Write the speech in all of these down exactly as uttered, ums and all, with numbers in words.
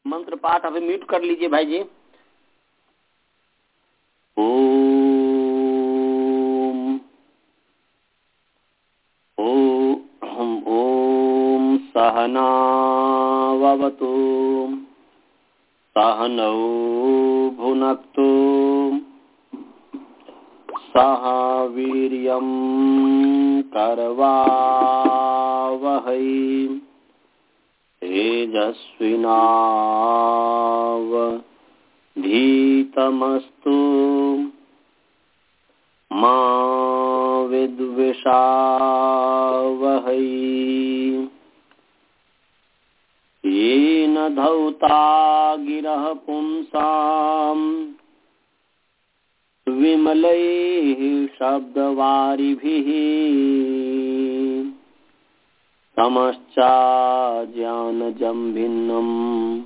मंत्र पाठ अभी म्यूट कर लीजिए भाई जी। ओम ओम ओम सहनावतु सहनौ भुनक्तु सह वीर्यं करवावहै तेजस्विनावधीतमस्तु मा विद्विषावहै। येन धौता गिरः पुंसाम् विमलैः शब्दवारिभिः तमश्चाज्ञानजं भिन्नम्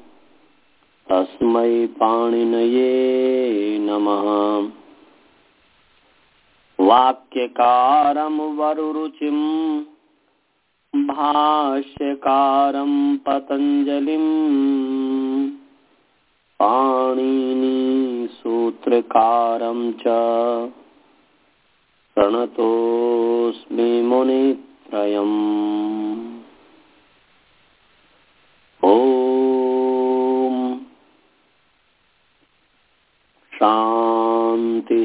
तस्मै पाणिनये नमः। वाक्यकारं वरुरुचिं भाष्यकारं पतञ्जलिं पाणिनी सूत्रकारं च प्रणतोऽस्मि मुनित्रयम्। ओम शांति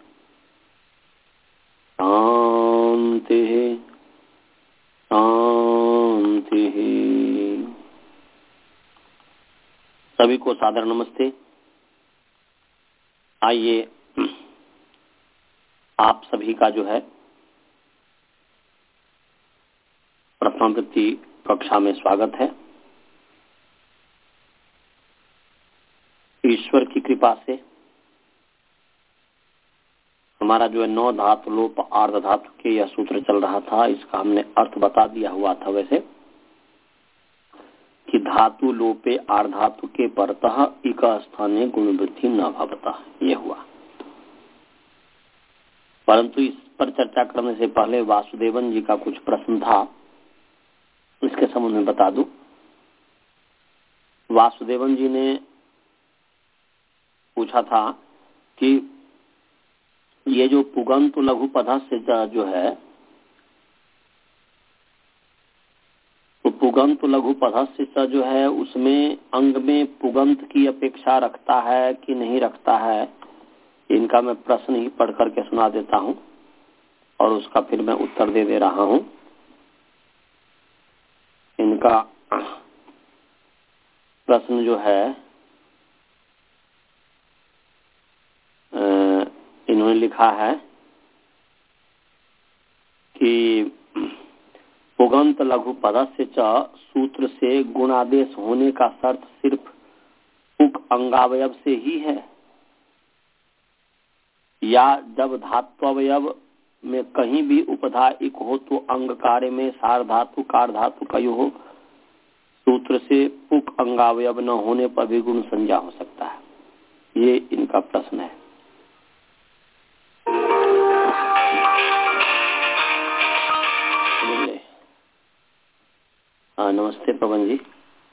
शांति शांति। सभी को सादर नमस्ते। आइए आप सभी का जो है प्रथमावृत्ति कक्षा में स्वागत है। ईश्वर की कृपा से हमारा जो है नौ धातु लोप आर्ध धातु के यह सूत्र चल रहा था। इसका हमने अर्थ बता दिया हुआ था वैसे कि धातु लोपे आर्धातु के परतः इक स्थाने गुण वृद्धि न भवता, ये हुआ। परंतु इस पर चर्चा करने से पहले वासुदेवन जी का कुछ प्रश्न था, इसके संबंध में बता दूं। वासुदेवन जी ने पूछा था कि ये जो पुगंत लघु पदस्य जो है, तो पुगंत लघु पदस्य जो है उसमें अंग में पुगंत की अपेक्षा रखता है कि नहीं रखता है, इनका मैं प्रश्न ही पढ़ करके सुना देता हूं और उसका फिर मैं उत्तर दे दे रहा हूं। इनका प्रश्न जो है इन्होंने लिखा है कि पुगंत लघु पदस्य च सूत्र से गुणादेश होने का शर्त सिर्फ उक अंगावयव से ही है, या जब धात्वयव में कहीं भी उपधा इक हो तो अंग कार्य में सार धातु कार धातु कयो हो, सूत्र से उक अंगावयव न होने पर भी गुण संज्ञा हो सकता है। ये इनका प्रश्न है। हाँ, नमस्ते पवन जी।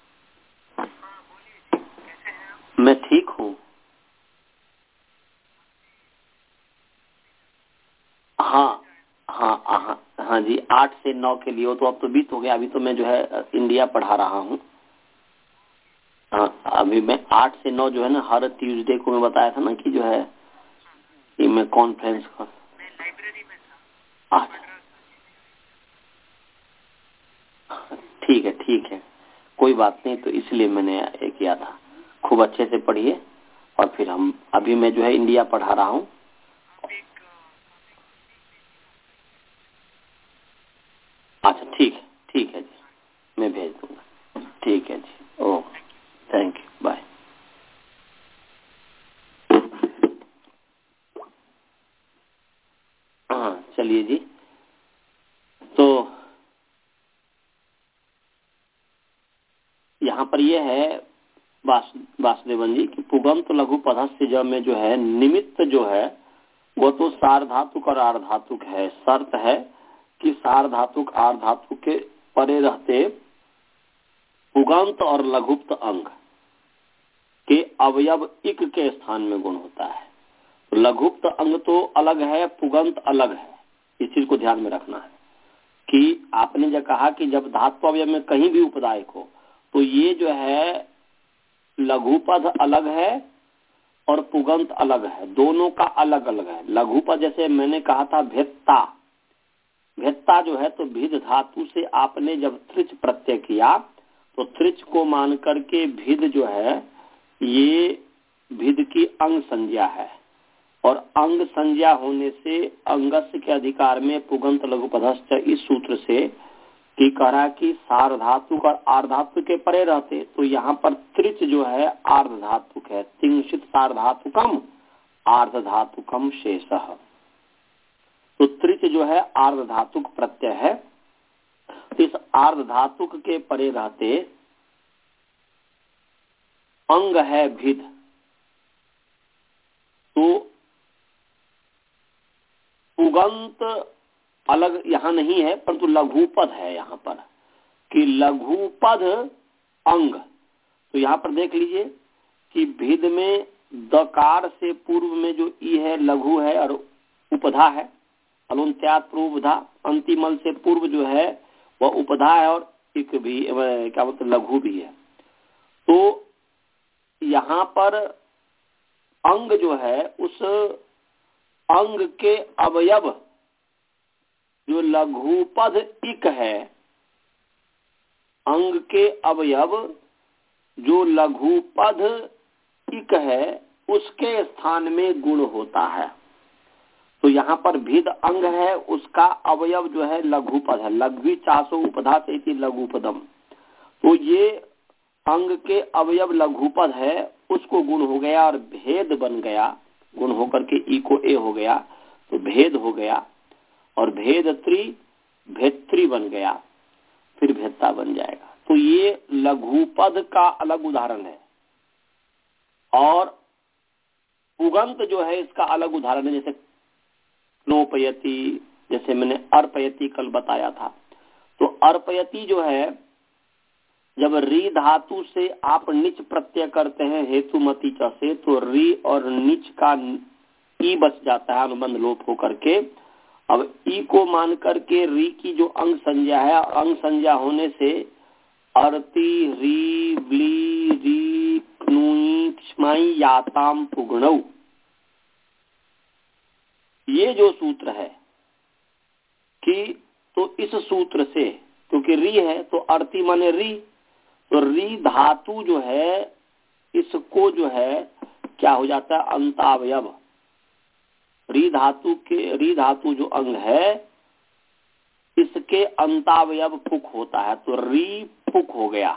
मैं ठीक हूँ। हाँ हाँ हाँ हाँ जी, आठ से नौ के लिए हो तो अब तो बीत हो गया। अभी तो मैं जो है इंडिया पढ़ा रहा हूँ। हाँ, अभी मैं आठ से नौ जो है ना, हर ट्यूसडे को मैं बताया था ना कि जो है कि मैं कॉन्फ्रेंस का लाइब्रेरी में था। अच्छा, ठीक है ठीक है, कोई बात नहीं। तो इसलिए मैंने ये किया था। खूब अच्छे से पढ़िए और फिर हम, अभी मैं जो है इंडिया पढ़ा रहा हूँ। अच्छा ठीक है ठीक है जी, मैं भेज दूंगा। ठीक है जी, ओके, थैंक यू, बाय। हाँ चलिए जी। तो यहाँ पर ये है वास, वासुदेवन जी की पुगंत लघु पदस्य ज में जो है निमित्त जो है वो तो सार्वधातुक और आर्धातुक है। शर्त है कि सार्वधातुक आर्धातुक के परे रहते पुगंत और लघुप्त अंग, के अवयव इक के स्थान में गुण होता है। लघुप्त अंग तो अलग है, पुगंत अलग है। इस चीज को ध्यान में रखना है कि आपने जो कहा कि जब धातु अवयव में कहीं भी उपदायक हो तो ये जो है लघुपद अलग है और पुगंत अलग है, दोनों का अलग अलग है। लघुपद जैसे मैंने कहा था भेत्ता, भेत्ता जो है तो भिद धातु से आपने जब त्रिच प्रत्यय किया तो त्रिच को मान करके भिद जो है ये भिद की अंग संज्ञा है और अंग संज्ञा होने से अंगस्य के अधिकार में पुगंत लघुपदश्च इस सूत्र से कि कह रहा कि सार्वधातुक और आर्धातुक के परे रहते तो यहाँ पर त्रिच जो है आर्धधातुक है। तिंशित सार्वधातुकम आर्धधातुकम शेषः, तो त्रिच जो है आर्धधातुक प्रत्यय है। इस आर्धधातुक के परे रहते अंग है भिद, तो पुगंत अलग यहाँ नहीं है परंतु लघुपद है यहाँ पर कि लघुपद अंग। तो यहाँ पर देख लीजिए कि भिद में दकार से पूर्व में जो ई है लघु है और उपधा है, अलुंत्यात उपधा, अंतिमल से पूर्व जो है वह उपधा है और एक भी क्या बोलते लघु भी है। तो यहाँ पर अंग जो है उस अंग के अवयव जो लघुपद इक है, अंग के अवयव जो लघुपद इक है उसके स्थान में गुण होता है। तो यहाँ पर भिद अंग है, उसका अवयव जो है लघुपद है, लघ्वी चासो उपधा से लघुपदम। तो ये अंग के अवयव लघुपद है, उसको गुण हो गया और भेद बन गया, गुण होकर के ई को ए हो गया तो भेद हो गया और भेद त्रि भेत्री बन गया, फिर भेदता बन जाएगा। तो ये लघुपद का अलग उदाहरण है और पुगंत जो है इसका अलग उदाहरण है। जैसे नोपयति, जैसे मैंने अर्पयति कल बताया था। तो अर्पयति जो है जब री धातु से आप निच प्रत्यय करते हैं हेतुमती च से तो री और निच का ई बच जाता है, अनुबंध लोप होकर के। अब ई को मान करके री की जो अंग संज्ञा है, अंग संज्ञा होने से अर्ति री ब्ली री क्नुई क्ष्माई याताम पुगणौ, ये जो सूत्र है कि तो इस सूत्र से क्योंकि री है तो अर्ति माने री, तो री धातु जो है इसको जो है क्या हो जाता है अंतावयव। री धातु के री धातु जो अंग है इसके अंतावयव पुक होता है, तो री पुक हो गया।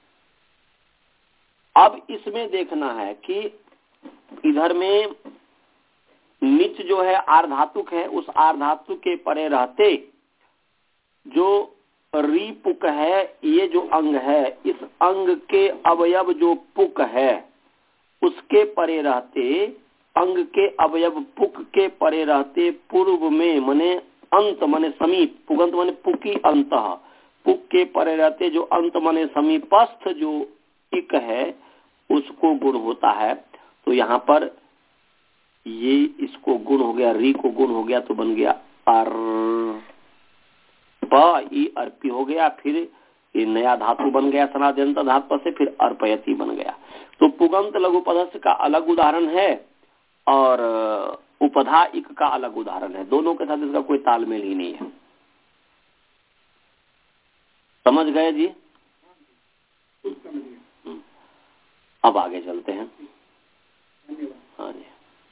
अब इसमें देखना है कि इधर में निच जो है आर्धातुक है, उस आर्धातुक के परे रहते जो री पुक है, ये जो अंग है इस अंग के अवयव जो पुक है उसके परे रहते, अंग के अवयव पुक के परे रहते पूर्व में मने अंत मने समीप, पुगंत मने पुकी अंत, पुक के परे रहते जो अंत मने समीपस्थ जो इक है उसको गुण होता है। तो यहाँ पर ये इसको गुण हो गया, री को गुण हो गया तो बन गया अर प ई अर्पी हो गया, फिर ये नया धातु बन गया सनाद्यंत धातु से, फिर अर्पयति बन गया। तो पुगंत लघुपदस्य का अलग उदाहरण है और उपधा इक का अलग उदाहरण है, दोनों के साथ इसका कोई तालमेल ही नहीं है। समझ गए जी? अब आगे चलते हैं। हाँ जी,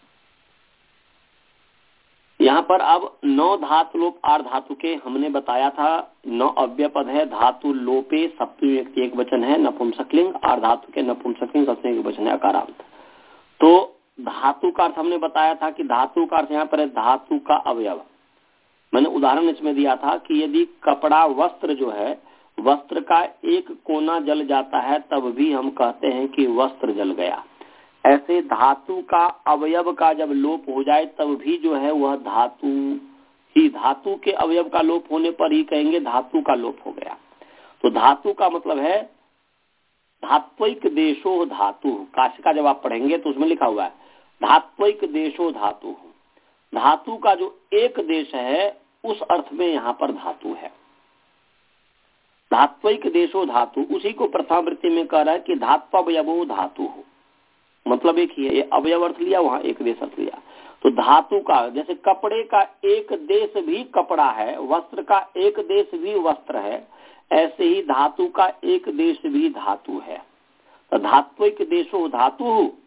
यहाँ पर अब नौ धातु लोप आर धातु के हमने बताया था, नौ अव्यय पद है, धातु लोपे सप्तमी व्यक्ति एक वचन है, नपुंसकलिंग, आर धातु के नपुंसकलिंग सप्तमी एक वचन है अकारांत। तो धातु का अर्थ हमने बताया था कि धातु का अर्थ यहाँ पर है धातु का अवयव। मैंने उदाहरण इसमें दिया था कि यदि कपड़ा वस्त्र जो है, वस्त्र का एक कोना जल जाता है तब भी हम कहते हैं कि वस्त्र जल गया। ऐसे धातु का अवयव का जब लोप हो जाए तब भी जो है वह धातु ही, धातु के अवयव का लोप होने पर ही कहेंगे धातु का लोप हो गया। तो धातु का मतलब है धात्विक देशो धातु, काशी का जब आप पढ़ेंगे तो उसमें लिखा हुआ है धात्विक देशो धातु, धातु का जो एक देश है उस अर्थ में यहाँ पर धातु है। धात्विक देशो धातु, उसी को प्रथमावृत्ति में कह रहा है कि धात्वयवो धातु हो, मतलब एक ही है, ये अवयव अर्थ लिया, वहां एक देश अर्थ लिया। तो धातु का, जैसे कपड़े का एक देश भी कपड़ा है, वस्त्र का एक देश भी वस्त्र है, ऐसे ही धातु का एक देश भी धातु है। तो धात्विक देशो धातु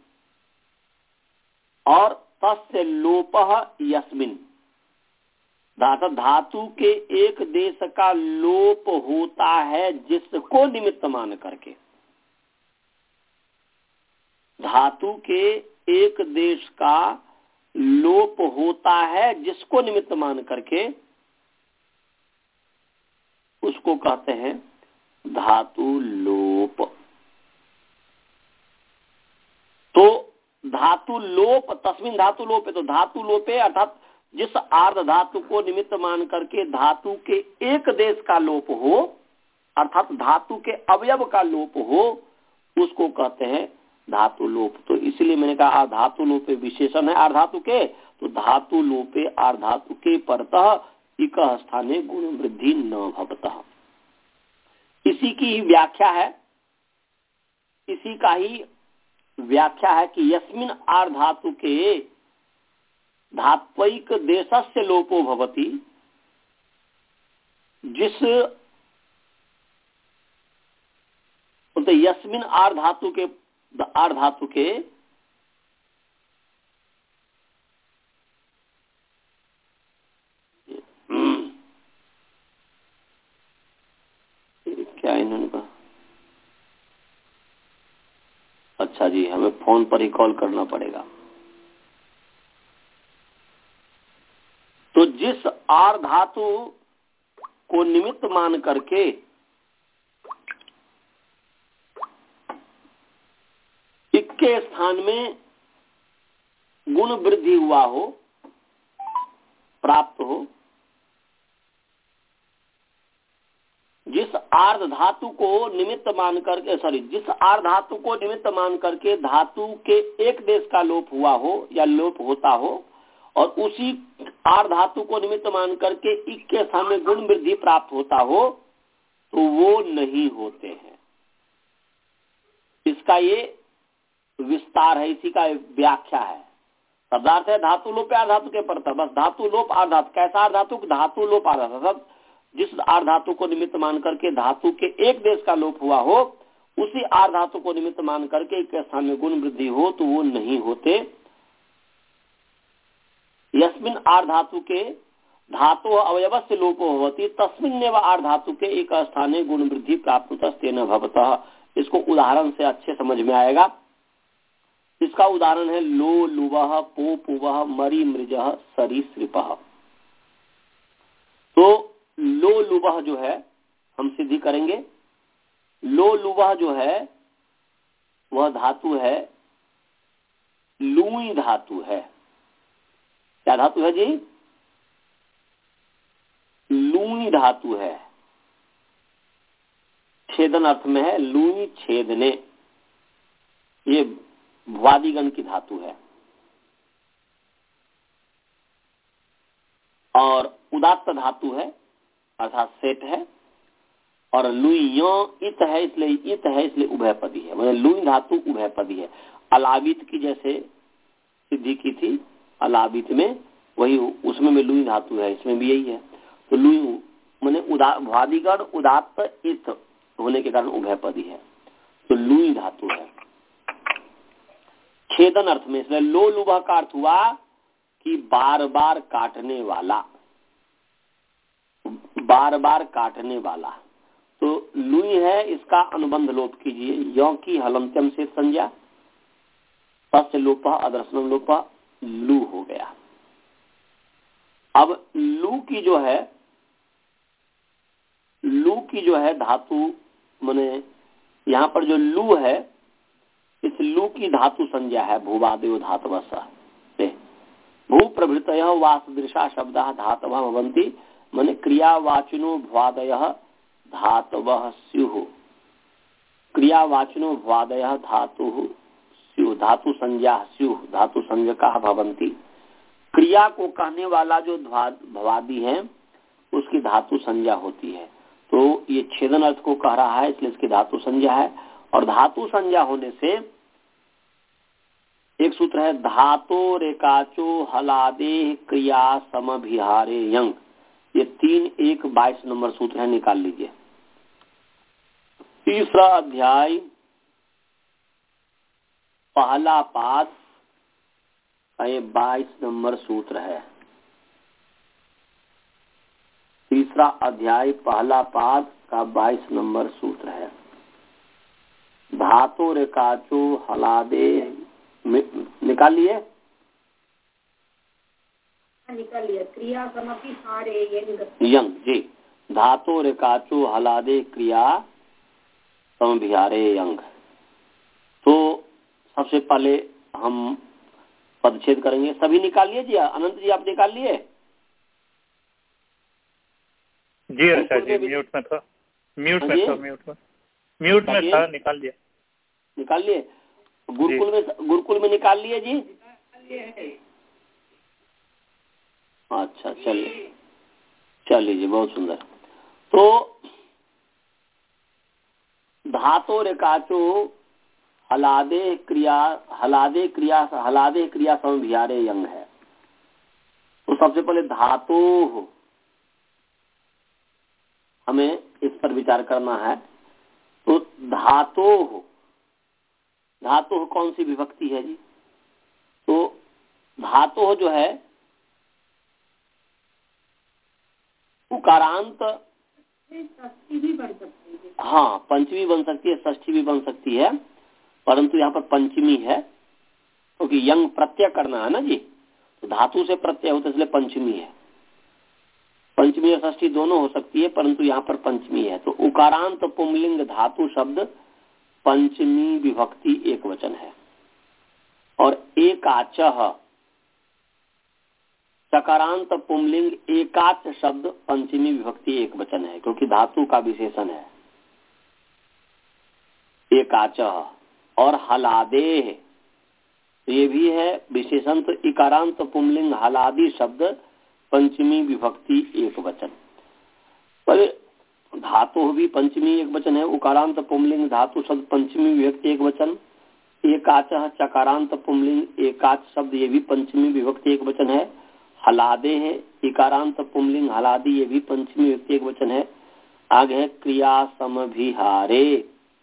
और तस्य लोपः यस्मिन्, धातु के एक देश का लोप होता है जिसको निमित्त मान करके, धातु के एक देश का लोप होता है जिसको निमित्त मान करके, उसको कहते हैं धातु लोप। तो धातु लोप, तस्मिन धातु लोप है, तो धातु लोपे अर्थात जिस आर्ध धातु को निमित्त मान करके धातु के एक देश का लोप हो, अर्थात धातु के अवयव का लोप हो, उसको कहते हैं धातु लोप। तो इसलिए मैंने कहा धातु लोपे विशेषण है आर्धातु के, तो धातु लोपे आर्धातु के परतः इक स्थाने गुण वृद्धि न भवतः। इसी की ही व्याख्या है, इसी का ही व्याख्या है कि यस्मिन आर्धातु के धात्विक देशस्य लोपो भवति, जिस तो यस्मिन आर्धातु के आर्धातु के क्या इन्होंने कहा, अच्छा जी हमें फोन पर ही कॉल करना पड़ेगा। तो जिस आर धातु को निमित्त मान करके इक्के स्थान में गुण वृद्धि हुआ हो, प्राप्त हो, जिस आर्ध धातु को निमित्त मान करके सॉरी जिस आर्ध धातु को निमित्त मान करके धातु के एक देश का लोप हुआ हो या लोप होता हो, और उसी आर्ध धातु को निमित्त मान करके इक के स्थान में गुण वृद्धि प्राप्त होता हो, तो वो नहीं होते हैं। इसका ये विस्तार है, इसी का व्याख्या है। शब्दार्थ है धातु लोप आर्धातु के परतः, बस धातु लोप आर्धातु। कैसा आर्धातु? धातु लोप आर्धातु, जिस आर्धातु को निमित्त मान करके धातु के एक देश का लोप हुआ हो, उसी आर्धातु को निमित्त मान करके एक स्थान में गुण वृद्धि हो, तो वो नहीं होते। यस्मिन आर्धातु के धातु अवयवस्य लोपो होती तस्मिन्नेव आर्धातु के एक स्थाने गुण वृद्धि प्राप्त तेन भवतः। इसको उदाहरण से अच्छे समझ में आएगा। इसका उदाहरण है लो लुवह पो पुवह मरी मृजह सरीसृपः। तो लो लुवह जो है हम सिद्धि करेंगे, लो लुवह जो है वह धातु है, लुई धातु है। क्या धातु है जी? लुई धातु है, छेदन अर्थ में है, लुई छेदने, ये भ्वादिगण की धातु है। और उदात्त धातु है अर्थात सेट है, और लुई इत है इसलिए इत है इसलिए उभयपदी है, मतलब लुई धातु उभयपदी है। अलावित की जैसे सिद्धि की थी, अलावित में वही उसमें में लुई धातु है, इसमें भी यही है। तो लुई मैंने उदा भ्वादिगण उदात्त इत होने के कारण उभयपदी है, तो लुई धातु है छेदन अर्थ में। इसलिए लो लुभा का अर्थ हुआ कि बार बार काटने वाला, बार बार काटने वाला। तो लुई है, इसका अनुबंध लोप कीजिए, यो की हलंत्यम से संज्ञा, तस्य लोपा अदर्शनम लोपा, लू हो गया। अब लू की जो है, लू की जो है धातु, माने यहाँ पर जो लू है, इस लू की धातु संज्ञा है भूवादयो धातवः। भू प्रभृतयः वासदृशा शब्दाः धातवः भवन्ति, माने क्रियावाचिनो भ्वादयः धातवः स्युः। क्रियावाचिनो भवादयः धातु स्युः, धातु संज्ञा स्युः, धातु संज्ञका भवन्ति। क्रिया को कहने वाला जो भवादी है उसकी धातु संज्ञा होती है। तो ये छेदन अर्थ को कह रहा है, इसलिए इसकी धातु संज्ञा है। और धातु संज्ञा होने से एक सूत्र है धातो रेकाचो हलादे क्रिया समभिहारे यंग। ये तीन एक बाईस नंबर सूत्र है, निकाल लीजिए। तीसरा अध्याय पहला पाद का ये बाईस नंबर सूत्र है। तीसरा अध्याय पहला पाद का बाईस नंबर सूत्र है। धातो रेकाचो हलादे, निकाल लिए निकाल लिया। क्रिया समभिहारे यंग, यंग जी। धातो रेकाचो हलादे क्रिया समभिहारे यंग। तो सबसे पहले हम पदच्छेद करेंगे। सभी निकालिए जी। अनंत जी आप निकाल लिए? जी अच्छा जी, म्यूट में था, म्यूट में था, म्यूट में म्यूट में था, निकाल लिया। निकाल लिए? गुरुकुल में, गुरुकुल में निकाल लिए जी? अच्छा चलिए, चलिए जी, बहुत सुंदर। तो धातो रेकाचो हलादे क्रिया, हलादे क्रिया, हलादे क्रिया समभिहारे यंग है। तो सबसे पहले धातु, हमें इस पर विचार करना है। तो धातु, धातु कौन सी विभक्ति है जी? तो धातु जो है उकारांत षष्ठी भी बन सकती है। हाँ, पंचमी बन सकती है, षष्ठी भी बन सकती है, परंतु यहाँ पर पंचमी है क्योंकि तो यंग प्रत्यय करना है ना जी। तो धातु से प्रत्यय होता है, इसलिए पंचमी है। पंचमी और षष्ठी दोनों हो सकती है, परंतु यहाँ पर पंचमी है। तो उकारांत पुंलिंग धातु शब्द पंचमी विभक्ति एक वचन है। और एकाचः चकारांत पुंलिंग एकाच शब्द पंचमी विभक्ति एक वचन है, क्योंकि धातु का विशेषण है एकाचः। और हलादे, ये भी है विशेषण। तो इकारांत पुंलिंग हलादी शब्द पंचमी विभक्ति एक वचन। पर धातु भी पंचमी एक वचन है। उकारांत पुंलिंग धातु शब्द पंचमी विभक्ति एक वचन। एकाचः चकारांत पुंलिंग एकाच शब्द, ये भी पंचमी विभक्ति एक वचन है। हलादे है इकारांत पुंलिंग हलादी, ये भी पंचमी विभक्ति एक वचन है। आगे है क्रिया समभिहारे।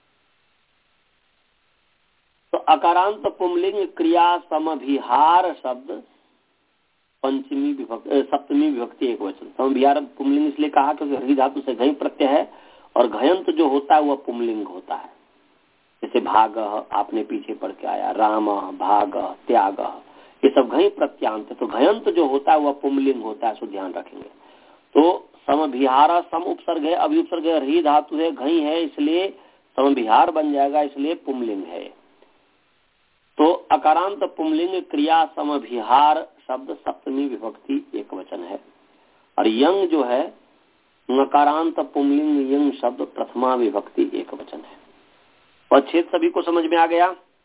तो अकारांत पुंलिंग क्रिया समभिहार शब्द पंचमी विभक्ति, सप्तमी विभक्ति एक वचन। समभिहार पुंलिंग इसलिए कहा क्योंकि हरि धातु से घई प्रत्यय है और घयंत जो होता है वह पुंलिंग होता है। जैसे भाग आपने पीछे पढ़ के आया, राम, भाग, त्याग, ये सब घई प्रत्यांत है। तो घयंत जो होता है वह पुंलिंग होता है, सो ध्यान रखेंगे। तो समभिहार सम उपसर्ग है, अभी उपसर्ग है, हरि धातु है, घई है, इसलिए समभिहार बन जाएगा, इसलिए पुंलिंग है। तो अकारांत पुंलिंग क्रिया समभिहार शब्द सप्तमी विभक्ति एक वचन है। और यंग जो है नकारांत पुंलिंग यंग शब्द प्रथमा विभक्ति एक वचन है। और छेद सभी को समझ में आ गया?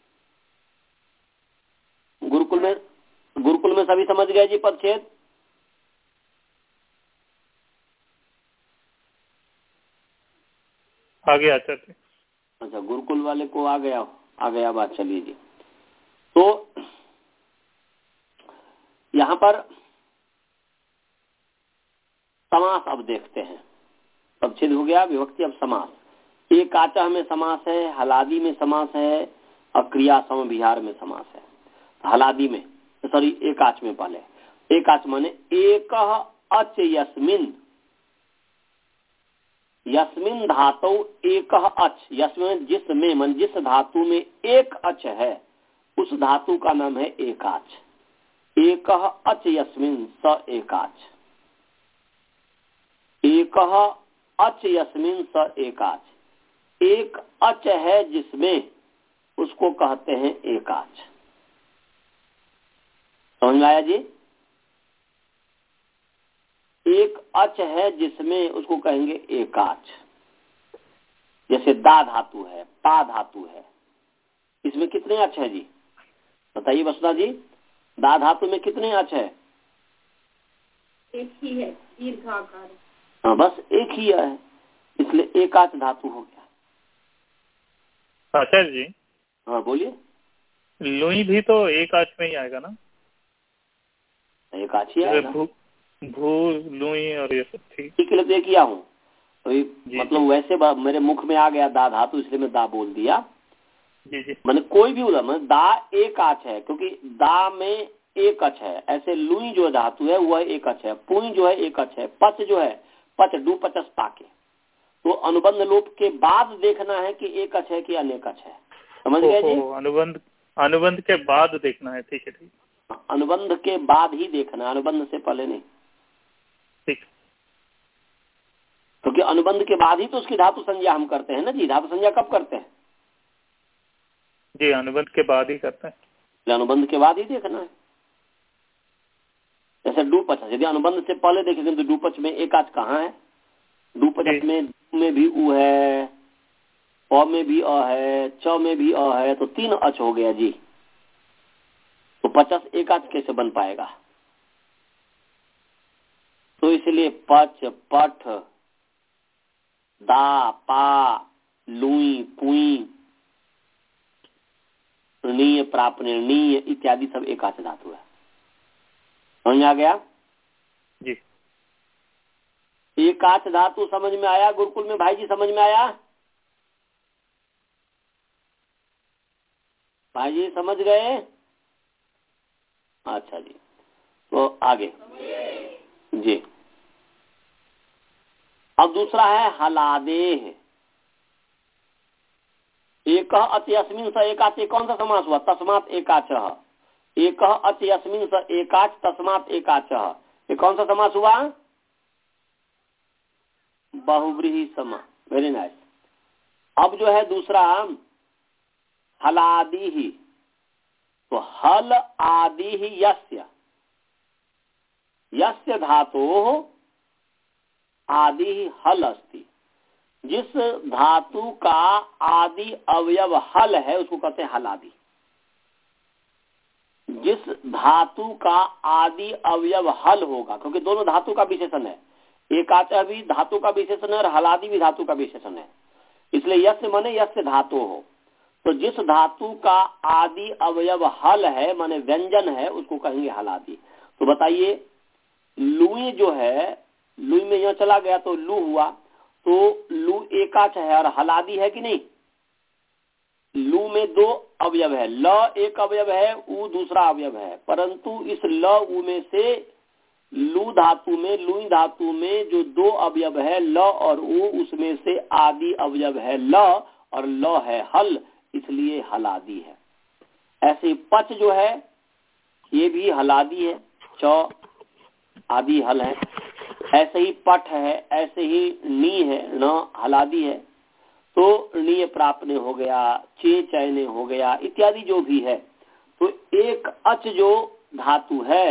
गुरुकुल में, गुरुकुल में सभी समझ गए जी पदछेद? आ गया अच्छा। अच्छा, गुरुकुल वाले को आ गया, आ गया बात। चलिए जी। तो यहाँ पर समास अब देखते हैं। पदच्छेद हो गया, विभक्ति, अब समास। एकाचः में समास है, हलादी में समास है और क्रिया समभिहार में समास है। हलादी में, सॉरी एकाच में पहले। एकाच माने एक अच यस्मिन, यस्मिन धातु एक अच, यस्मिन जिसमें, मन जिस धातु में एक अच है उस धातु का नाम है एकाच। एक अच यस्मिन स एकाच, एक अच यस्मिन स एकाच। एक अच है जिसमें, उसको कहते हैं एकाच। समझ में आया जी? एक अच है जिसमें, उसको कहेंगे एकाच। जैसे दा धातु है, पा धातु है, इसमें कितने अच है जी? बताइए वसुधा जी, दा धातु में कितने अच है? एक ही है, दीर्घाकार। हाँ, बस एक ही है, इसलिए एकाच धातु हो गया। आचार्य जी, हाँ बोलिए। लुई भी तो एक आच में ही आएगा ना? एक आच ही आएगा। भू भू लुई और ये सब ठीक ठीक है, तो किया हूँ तो मतलब जी। वैसे मेरे मुख में आ गया दा धातु, इसलिए मैं दा बोल दिया। जी जी। मैंने कोई भी उदाहरण, दा एक आच है क्योंकि दा में एक अच है, ऐसे लुई जो धातु है वह एक अच है, पुई जो है एक अच है, पच जो है पच डू पचस पाके, तो अनुबंध लोप के बाद देखना है कि एक अच है कि अनेक अच है। समझ गए जी? अनुबंध अनुबंध के बाद देखना है, ठीक है ठीक। अनुबंध के बाद ही देखना, अनुबंध से पहले नहीं, ठीक। क्योंकि अनुबंध के बाद ही तो उसकी धातु संज्ञा हम करते हैं ना जी। धातु संज्ञा कब करते हैं? जी, अनुबंध के बाद ही करते हैं। अनुबंध के बाद ही देखना है। जैसे डूपच, यदि अनुबंध से पहले देखेंगे तो डूपच में एक आच कहाँ है? डूपच में दू में भी उ है, प में भी अ है, च में भी अ है, तो तीन अच हो गया जी। तो पचास एक आच कैसे बन पाएगा? तो इसलिए पच, पठ, दा, पा, लुई, पुई, नीय, प्रापणीय, नीय इत्यादि सब एकाच धातु है। समझ आ गया जी? एकाच धातु समझ में आया गुरुकुल में भाई जी? समझ में आया भाई जी? समझ गए? अच्छा जी, तो आगे जी। अब दूसरा है हलादेह। एक अत्यस्मिन स एकाच, कौन सा समास हुआ? तस्मात एकाच। एक अत्यस्मिन स एकाच तस्मात एकाच, ये कौन सा समास हुआ? बहुव्रीहि समास। Very nice. अब जो है दूसरा हलादि ही, तो हल आदि ही यस्य, यस्य धातु आदि ही हल अस्ति। जिस धातु का आदि अवयव हल है उसको कहते हैं हलादि। जिस धातु का आदि अवयव हल होगा, क्योंकि दोनों धातु का विशेषण है, एकाचा भी धातु का विशेषण है और हलादि भी धातु का विशेषण है, इसलिए यस्य माने यस्य धातु हो। तो जिस धातु का आदि अवयव हल है माने व्यंजन है, उसको कहेंगे हलादि। तो बताइए, लुई जो है, लुई में यह चला गया तो लू हुआ, तो लू एकाच है और हलादि है कि नहीं? लू में दो अवयव है, ल एक अवयव है, उ दूसरा अवयव है, परंतु इस ल उ में से लू धातु में, लुई धातु में जो दो अवयव है ल और उ, उसमें से आदि अवयव है ल और ल है हल, इसलिए हलादि है। ऐसे पच जो है ये भी हलादि है, च आदि हल है। ऐसे ही पठ है, ऐसे ही नी है, न हलादि है। तो नीय प्रापने हो गया, चे चयने हो गया इत्यादि जो भी है। तो एक अच जो धातु है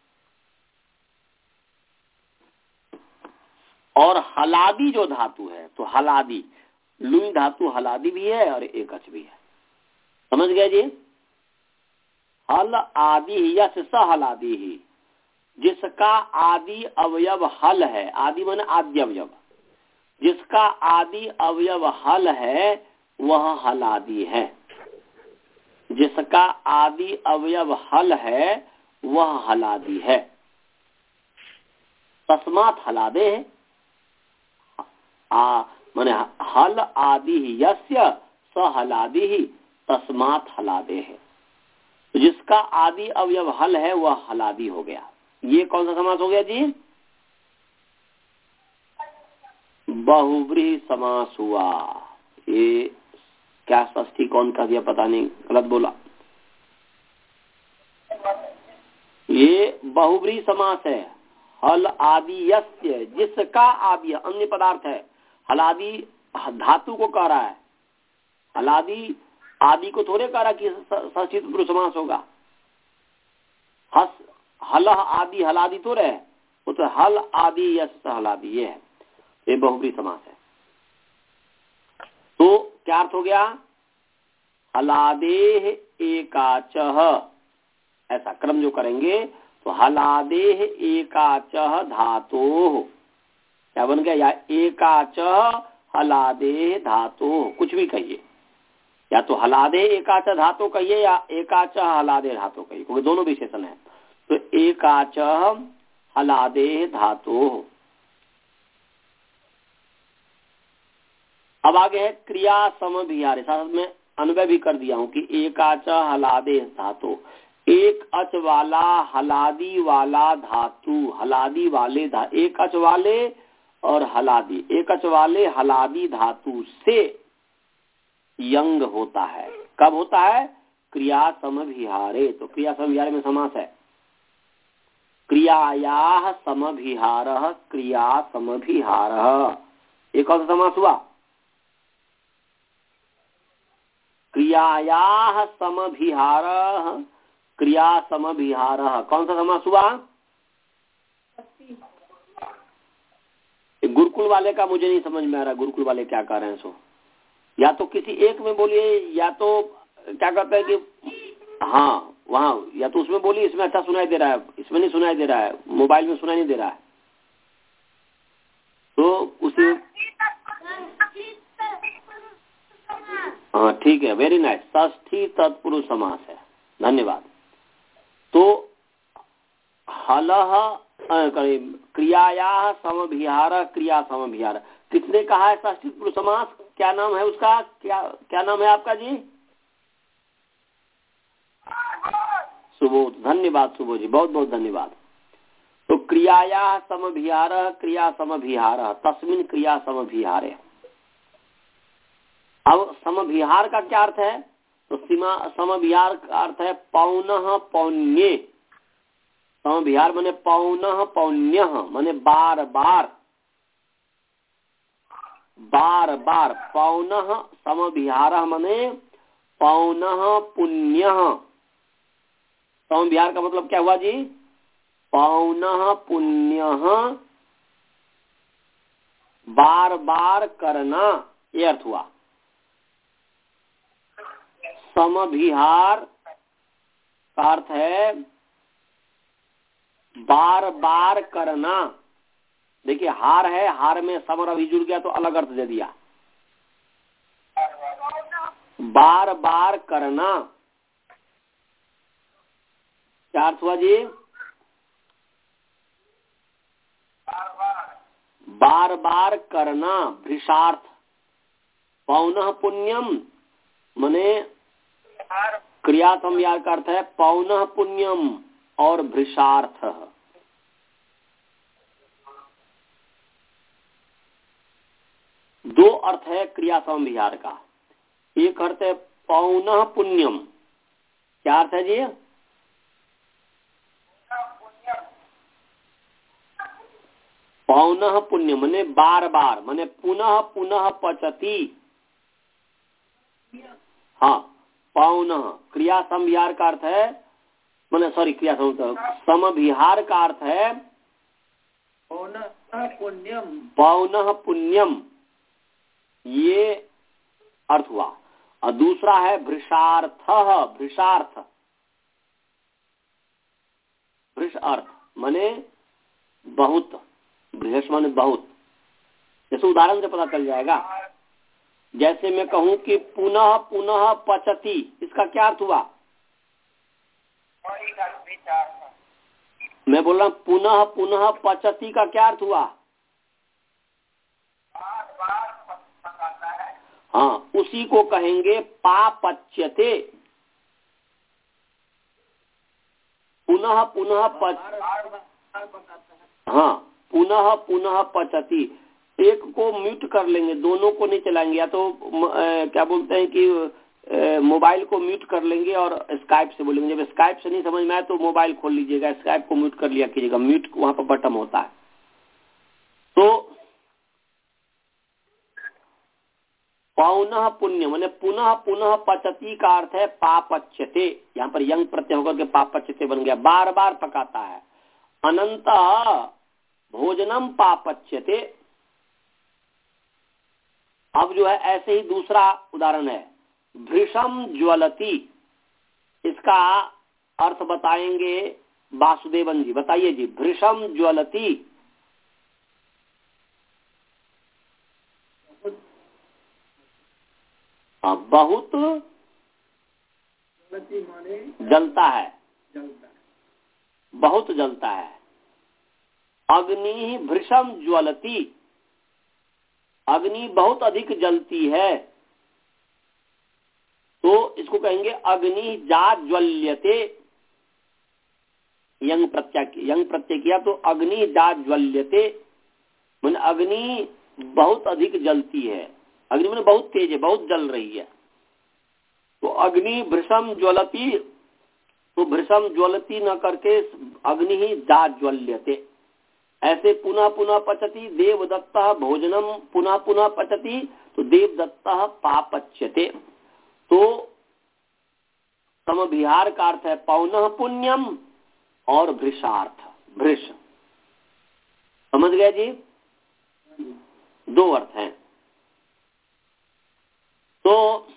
और हलादि जो धातु है, तो हलादि लुई धातु हलादि भी है और एक अच भी है। समझ गए जी? हल आदि ही यस स हलादि ही, जिसका आदि अवयव हल है, आदि माने आदि अवयव, जिसका आदि अवयव हल है वह हलादि है। जिसका आदि अवयव हल है वह हलादि है। तस्मात हलादे है, आ माने हल आदि ही यस्य स हलादि ही तस्मात हलादे है। तो जिसका आदि अवयव हल है वह हलादि हो गया। ये कौन सा समास हो गया जी? बहुव्रीहि समास हुआ। ये क्या षष्ठी कौन कह दिया पता नहीं, गलत बोला। ये बहुव्रीहि समास है। हल आदि यस्य, जिसका आदि अन्य पदार्थ है, हलादि धातु को कह रहा है। हलादि आदि को थोड़े कह रहा कि षष्ठी पुरुष समास होगा। हस हल आदि हलादि तो रहे, वो तो हल आदि यस्य हलादि, ये है, ये बहुव्रीहि समास है। तो क्या अर्थ हो गया? हलादेह एकाचह, ऐसा क्रम जो करेंगे तो हलादेह एकाचह धातोः, क्या बन गया? या एकाचह हलादेह धातोः, कुछ भी कहिए, या तो हलादे एकाचह धातु कहिए या एकाचह हलादे धातु कहिए, क्योंकि दोनों विशेषण है। तो एकाचह हलादे धातोः। अब आगे है क्रिया समभिहारे, साथ में अन्वय भी कर दिया हूं कि एकाचह हलादे धातु, एक अच वाला हलादी वाला धातु, हलादी वाले धा एक अच वाले और हलादी, एक अच वाले हलादी धातु से यंग होता है। कब होता है? क्रिया समभिहारे। तो क्रिया समभिहारे में समास है क्रियायाः समभिहारः, क्रिया समभिहारः। एक और समास हुआ क्रियायाः समभिहारः, क्रिया समभिहारः। कौन सा समास हुआ? गुरुकुल वाले का मुझे नहीं समझ में आ रहा, गुरुकुल वाले क्या कर रहे हैं। सो या तो किसी एक में बोलिए, या तो क्या कहते हैं कि हाँ वहाँ, या तो उसमें बोलिए, इसमें अच्छा सुनाई दे रहा है, इसमें नहीं सुनाई दे रहा है, मोबाइल में सुनाई नहीं दे रहा है। तो उसे हाँ ठीक है, वेरी नाइस, षष्ठी तत्पुरुष समास है, धन्यवाद। तो हलह क्रियाया समभिहार, क्रिया समभिहार, किसने कहा है षष्ठी पुरुष समास? क्या नाम है उसका? क्या क्या नाम है आपका जी? सुबोध, धन्यवाद सुबोध जी, बहुत बहुत धन्यवाद। तो क्रियाया समभिहार, क्रिया समभिहार, तस्मिन क्रिया समभिहारे। अब समभिहार का क्या अर्थ है? तो सीमा समभिहार का अर्थ है पौनः पौन्ये। समभिहार माने पौनः पौन्यः, माने बार बार, बार बार। पौनः समभिहारः माने पौनः पुण्यः। समभिहार का मतलब क्या हुआ जी? पौनः पुण्यः, बार बार करना, ये अर्थ हुआ। समभिहार का अर्थ है बार बार करना। देखिए हार है, हार में सम और अभी जुड़ गया तो अलग अर्थ दे दिया। बार बार करना क्या अर्थ हुआ जी? बार बार करना, भृषार्थ। पौनः पुण्यम मने क्रिया समभिहार का अर्थ है पौनः पुण्यम और भृषार्थ। दो अर्थ है क्रिया समभिहार का। एक अर्थ है पौनः पुण्यम, क्या अर्थ है जी? पौनः पुण्य मने बार बार, मने पुनः पुनः पचती। हाँ, पौनः क्रिया समभिहार का अर्थ है, मने सॉरी क्रिया समभिहार का अर्थ है पौनः पुण्यम, पौनः पुण्यम, ये अर्थ हुआ। और दूसरा है भृषार्थ, भृषार्थ, भृष अर्थ मने बहुत, बृहस् माने बहुत। जैसे उदाहरण से पता चल जाएगा, जैसे मैं कहूं कि पुनः पुनः पचती, इसका क्या अर्थ हुआ? मैं बोल रहा हूं पुनः पुनः पचती का क्या अर्थ हुआ? हाँ, उसी को कहेंगे पापच्यते। पुनः पुनः पच हाँ, पुनः पुनः पचती। एक को म्यूट कर लेंगे, दोनों को नहीं चलाएंगे। या तो आ, क्या बोलते हैं कि मोबाइल को म्यूट कर लेंगे और स्काइप से बोलेंगे। जब स्काइप से नहीं समझ में आए तो मोबाइल खोल लीजिएगा, स्काइप को म्यूट कर लिया कीजिएगा। म्यूट वहां पर बटन होता है। तो पौनः पुण्य माने पुनः पुनः पचती का अर्थ है पापच्यते। यहाँ पर यंग प्रत्यय होकर के पापच्यते बन गया, बार बार पकाता है। अनंत भोजनम पापच्यते, अब जो है ऐसे ही दूसरा उदाहरण है, भृशम ज्वलती। इसका अर्थ बताएंगे वासुदेवन जी। बताइए जी, भृशम ज्वलती। हाँ, बहुत जलता है, बहुत जलता है। अग्नि भृशम ज्वलती, अग्नि बहुत अधिक जलती है, तो इसको कहेंगे अग्नि जाज्वल्यते। यंग प्रत्यय यंग प्रत्यय किया तो अग्नि जाज्वल्यते, मैंने अग्नि बहुत अधिक जलती है। अग्नि मैंने बहुत तेज है, बहुत जल रही है। तो अग्नि भृशम ज्वलती, तो भृशम ज्वलती न करके अग्नि ही जाज्वल्यते। ऐसे पुनः पुनः पचती देवदत्त भोजनम, पुनः पुनः पचती तो देवदत्त पापच्यते। तो समभिहार का अर्थ है पौनः पुण्यम और भृषार्थ, भृष। समझ गए जी? दो अर्थ हैं। तो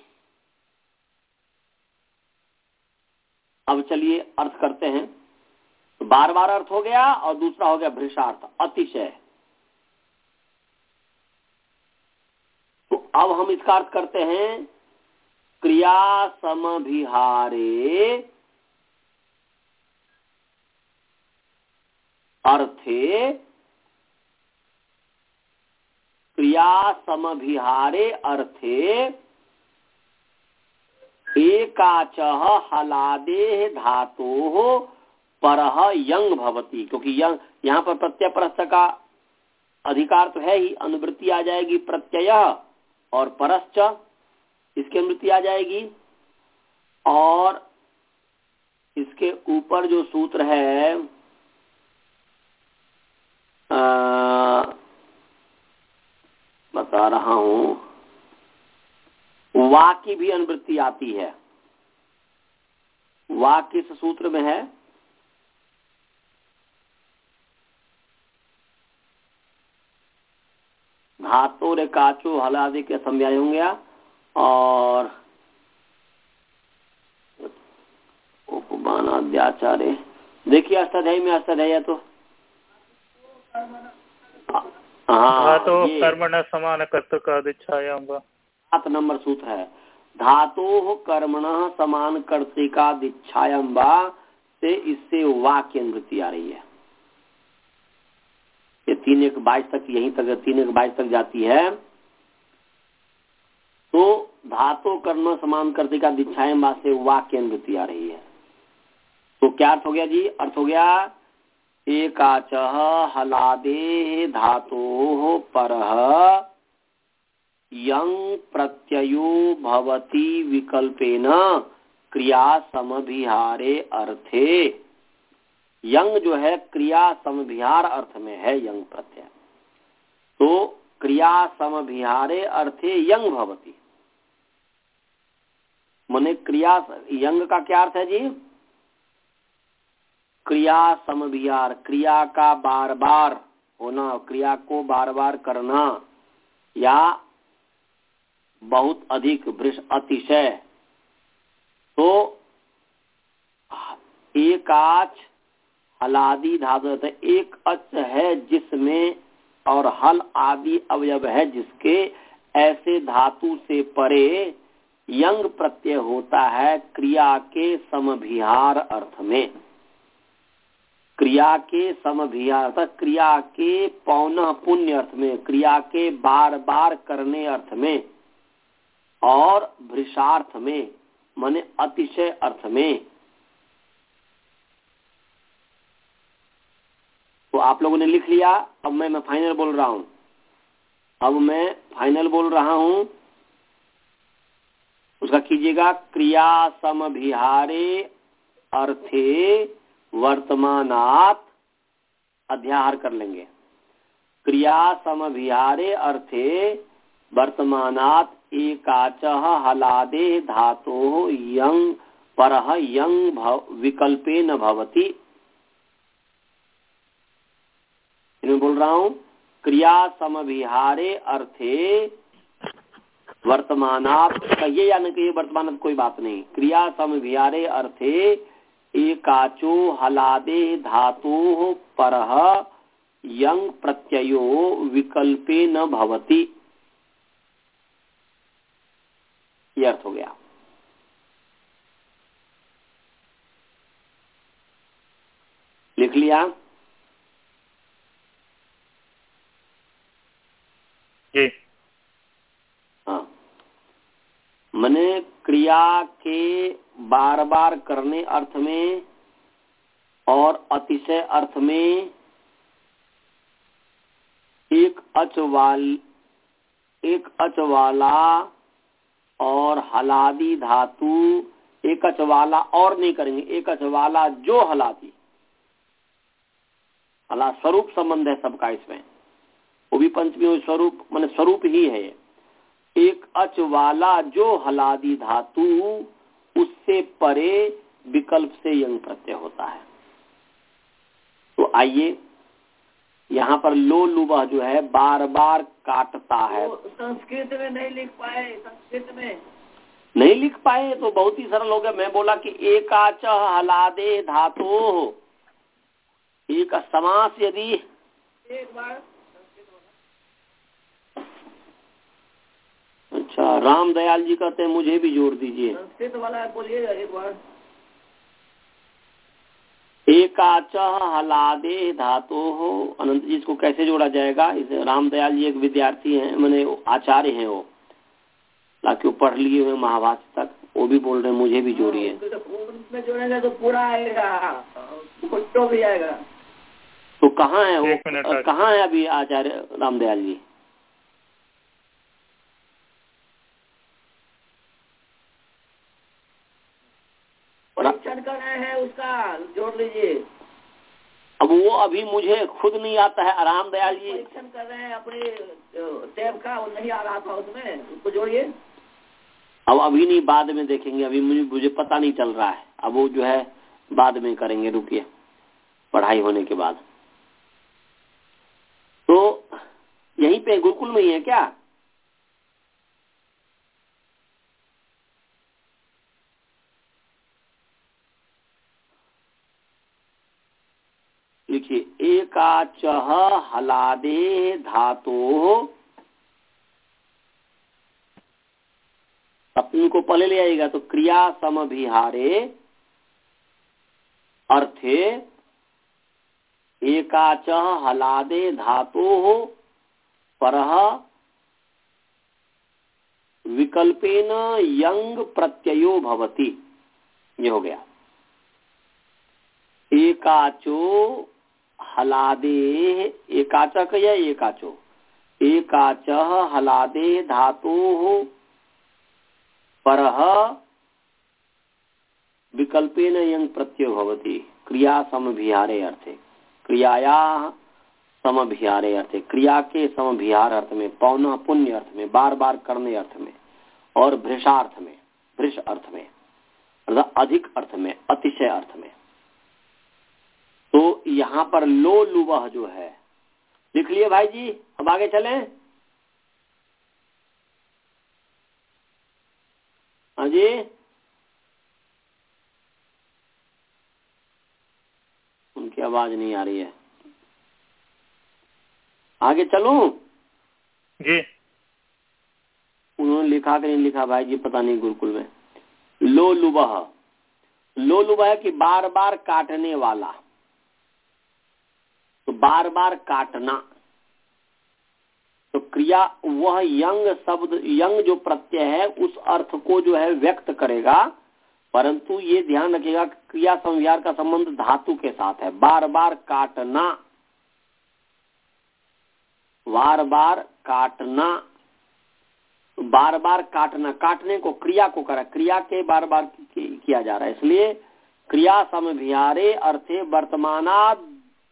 अब चलिए अर्थ करते हैं। तो बार बार अर्थ हो गया और दूसरा हो गया भृषार्थ, अतिशय। तो अब हम इसका अर्थ करते हैं क्रिया समभिहारे अर्थे, क्रिया समभिहारे अर्थे एकाचः हलादे धातोः परः यंग भवति। क्योंकि यंग यहाँ पर प्रत्यय परस्य का अधिकार तो है ही, अनुवृत्ति आ जाएगी प्रत्यय और परश्च इसकी अनुवृत्ति आ जाएगी। और इसके ऊपर जो सूत्र है आ, बता रहा हूं, वा की भी अनुवृत्ति आती है। वा किस सूत्र में है? धातु रे काचो हलादि के समझाए होंगे। और उपमानाद्याचार्य देखिए अष्टाध्यायी में, अष्टाध्यायी तो हाँ तो कर्मण समान कर्तृकादिच्छायां वा, सात नंबर सूत्र है। धातु कर्मण समान कर्तृकादिच्छायां वा से इससे वाक्य अनुवृत्ति आ रही है। ये तीन एक बाईस तक, यहीं तक तीन एक बाईस तक जाती है। तो धातु कर्म समान कर्तृकादिच्छायां वा से वाक्य अनुवृत्ति आ रही है। तो क्या अर्थ हो गया जी? अर्थ हो गया एकाचः हलादे धातोः परः यंग प्रत्ययो भवति विकल्पेन क्रिया समभिहारे अर्थे। यंग जो है क्रिया समभिहार अर्थ में है, यंग प्रत्यय। तो क्रिया समभिहारे अर्थे यंग भवति, माने क्रिया, यंग का क्या अर्थ है जी? क्रिया समभिहार, क्रिया का बार बार होना, क्रिया को बार बार करना, या बहुत अधिक, वृष अतिशय। तो एकाच हलादि धातु, एक अच है जिसमें और हल आदि अवयव है जिसके, ऐसे धातु से परे यंग प्रत्यय होता है क्रिया के समभिहार अर्थ में। क्रिया के समभिहार अर्थात क्रिया के पौनः पुण्य अर्थ में, क्रिया के बार बार करने अर्थ में, और भृषार्थ में माने अतिशय अर्थ में। तो आप लोगों ने लिख लिया। अब मैं मैं फाइनल बोल रहा हूं अब मैं फाइनल बोल रहा हूं उसका कीजिएगा। क्रिया समभिहारे अर्थे वर्तमानात्, अध्याहार कर लेंगे। क्रिया समभिहारे अर्थे वर्तमानात् एकाचः हलादे धातोः यंग परः यंग विकल्पेन भवति। इन्हें बोल रहा हूं, क्रिया समभिहारे अर्थे वर्तमानात कहिए या न कहिए, वर्तमानात कोई बात नहीं। क्रिया समभिहारे अर्थे एकाचो हलादे धातु परः यंग प्रत्ययो विकल्पे न भवति, यह अर्थ हो गया। लिख लिया? जी। हाँ, मने क्रिया के बार बार करने अर्थ में और अतिशय अर्थ में एक अच वाल एक अच वाला और हलादी धातु, एक अच वाला और नहीं करेंगे, एक अच वाला जो हलादी, हला स्वरूप संबंध है सबका इसमें, वो भी पंचमी स्वरूप माने स्वरूप ही है। एक अच वाला जो हलादी धातु, उससे परे विकल्प से यंग प्रत्यय होता है। तो आइए यहाँ पर लो लुबह जो है बार बार काटता है। तो संस्कृत में नहीं लिख पाए, संस्कृत में नहीं लिख पाए तो बहुत ही सरल हो गया। मैं बोला कि एकाच हलादे धातु, एक समास यदि एक बार। अच्छा, राम दयाल जी कहते हैं मुझे भी जोड़ दीजिए। संस्कृत वाला बोलिएगा एक बार। एकाच हलादे धातु हो, अनंत जी इसको कैसे जोड़ा जाएगा? इसे राम दयाल जी एक विद्यार्थी हैं, मैंने आचार्य हैं वो, ताकि वो पढ़ लिए हुए महाभारत तक, वो भी बोल रहे हैं मुझे भी जोड़िए। उसमें जोड़ेंगे तो पूरा आएगा, कुछ भी आएगा। तो कहाँ है वो, कहाँ है अभी आचार्य राम दयाल जी? परीक्षण कर रहे हैं उसका, जोड़ लीजिए। अब वो अभी मुझे खुद नहीं आता है, राम दयाल जी परीक्षण कर रहे हैं अपने टैब का, वो नहीं आ रहा था उसमें, उसको जोड़िए। अब अभी नहीं, बाद में देखेंगे, अभी मुझे मुझे पता नहीं चल रहा है। अब वो जो है बाद में करेंगे, रुकिए, पढ़ाई होने के बाद। तो यहीं पे गुरुकुल में ही है क्या? लिखिए एकाच हलादे धातो, अपनी को पहले ले आएगा तो क्रिया समभिहारे अर्थे एकाच हलादे धातो परः विकल्पेन यंग प्रत्ययो भवति, ये हो गया। एकाचो हलादे, एकाचक या एकाचो, एकाच हलादे धातो परः विकल्पेन यंग प्रत्ययो भवति क्रिया समभिहारे अर्थे, क्रियाया समभिहारे अर्थे, क्रिया के समभिहार अर्थ में, पौनः पुण्य अर्थ में, बार बार करने अर्थ में, और भृषार्थ में, भृष अर्थ में, अर्थात अधिक अर्थ में, अतिशय अर्थ में। तो यहाँ पर लो लुबह जो है, लिख लिए भाई जी? अब आगे चलें। हाँ जी, उनकी आवाज नहीं आ रही है, आगे चलूं? जी। उन्होंने लिखा कि नहीं लिखा भाई जी, पता नहीं गुरुकुल में। लो लुबह, लो लुबह कि बार बार काटने वाला, तो बार बार काटना, तो क्रिया वह यंग शब्द, यंग जो प्रत्यय है उस अर्थ को जो है व्यक्त करेगा, परंतु ये ध्यान रखिएगा क्रिया संविहार का संबंध धातु के साथ है। बार बार काटना, बार बार काटना, बार बार काटना, काटने को क्रिया को करा, क्रिया के बार बार किया जा रहा है, इसलिए क्रिया समभिहारे अर्थे वर्तमानाद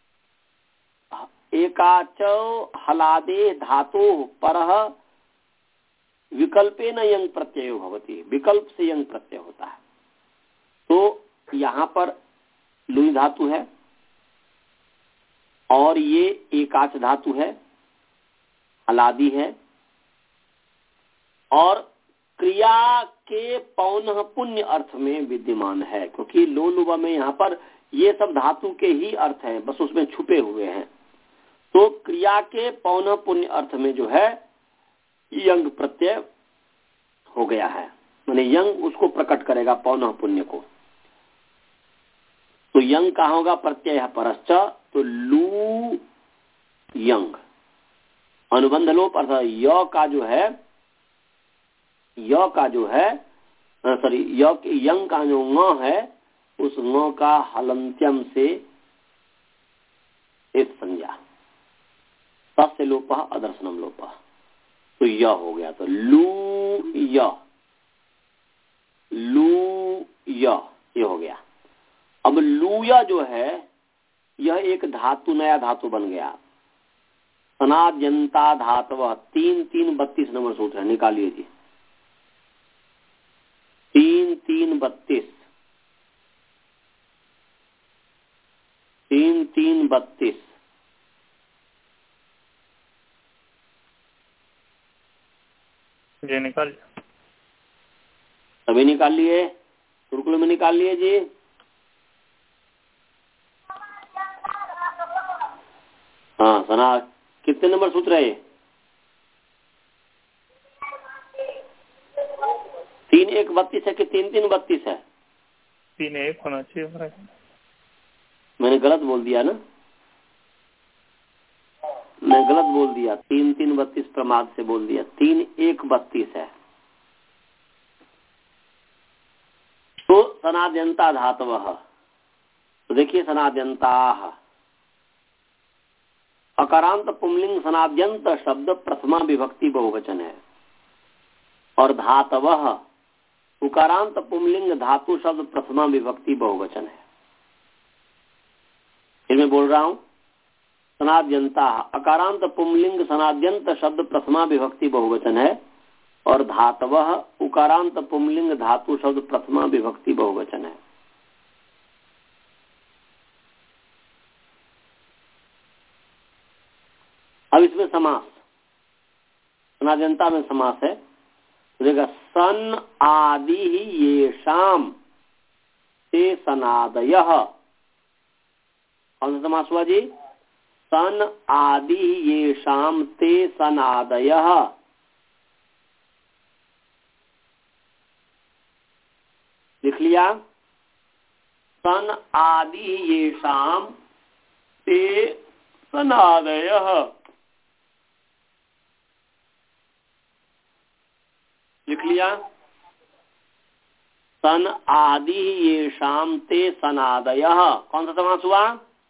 एकाच हलादे धातु परः विकल्पेन यंग प्रत्ययो भवति, विकल्प से यंग प्रत्यय होता है। तो यहाँ पर लुई धातु है और ये एकाच धातु है, हलादी है, और क्रिया के पौनः पुण्य अर्थ में विद्यमान है, क्योंकि लो लुबा में यहाँ पर ये सब धातु के ही अर्थ हैं, बस उसमें छुपे हुए हैं। तो क्रिया के पौनः पुण्य अर्थ में जो है यंग प्रत्यय हो गया है, माने यंग उसको प्रकट करेगा पौनः पुण्य को। तो यंग कहाँ होगा? प्रत्यय परश्च, तो लू यंग। अनुबंध लोप अर्थात य का जो है य का जो है सॉरी य यंग का जो ङ है उस ङ का हलंत्यम से एक संज्ञा, तस्य लोप अदर्शनम लोप, तो य हो गया। तो लू य लू य ये हो गया। अब लूया जो है यह एक धातु, नया धातु बन गया। सनाद्यंता धातव, तीन तीन बत्तीस नंबर सूत्र है, निकालिए जी। तीन तीन बत्तीस तीन तीन बत्तीस जी निकाल सभी निकाल लिए, गुरुकुल में निकाल लिए जी। हाँ सना, कितने नंबर सूत्र है ये? तीन एक बत्तीस है कि तीन तीन बत्तीस है? तीन एक होना चाहिए। मैंने गलत बोल दिया ना, मैं गलत बोल दिया, तीन तीन बत्तीस प्रमाद से बोल दिया, तीन एक बत्तीस है। तो सनाद्यंता धातव, तो देखिए सनाद्यंता, अकारांत पुंलिंग सनाद्यंत शब्द प्रथमा विभक्ति बहुवचन है, और धातव उकारांत पुंलिंग धातु शब्द प्रथमा विभक्ति बहुवचन है। फिर मैं बोल रहा हूं, सनाद्यंता अकारांत पुंलिंग सनाद्यंत शब्द प्रथमा विभक्ति बहुवचन है, और धातव उकारांत पुंलिंग धातु शब्द प्रथमा विभक्ति बहुवचन है। अब इसमें समास, सनाद्यंता में समास है, देखा सन आदि ये शाम ते सनादयः, कौन सा समास हुआ जी? सन आदि ये शाम ते सनादयः। लिख लिया, सन आदि ये शाम ते सनादयः। लिख लिया, सन आदि ये शाम ते सनादयः। कौन सा समास हुआ?